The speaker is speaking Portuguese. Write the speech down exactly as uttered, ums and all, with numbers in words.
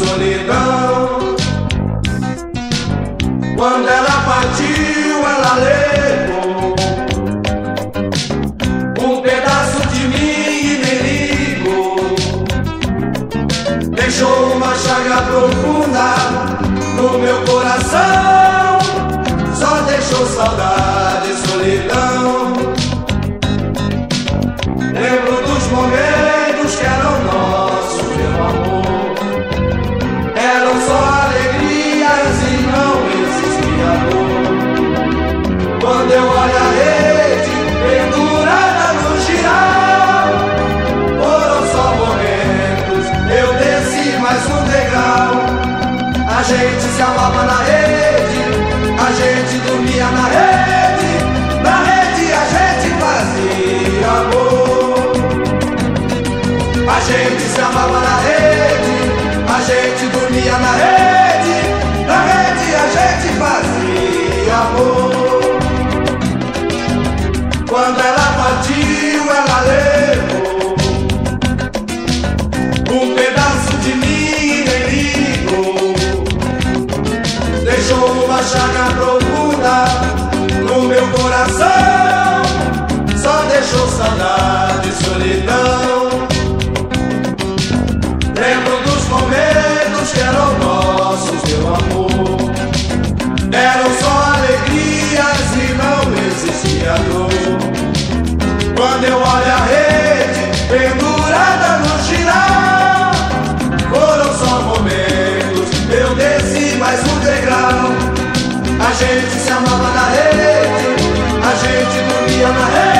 solidão. Quando ela partiu, ela levou um pedaço de mim e nem ligou. Deixou uma chaga profunda no meu coração, só deixou saudade e solidão. Lembro dos momentos que eram nossos, meu amor. Eram só alegrias e não existia dor. Quando eu olho a rede pendurada no giral, foram só momentos, eu desci mais um degrau. A gente se amava na rede, a gente dormia na rede, na rede a gente fazia amor. A gente se amava na rede, a gente dormia na rede, na rede a gente fazia amor. Quando ela partiu, ela levou um pedaço de mim e nem ligou. Deixou uma chaga profunda no meu coração, só deixou saudade e solidão. Lembro dos momentos que eram nossos, meu amor. Eram só alegrias e não existia dor. Quando eu olho a rede pendurada no giral, foram só momentos, eu desci mais um degrau. A gente se amava na rede, a gente dormia na rede,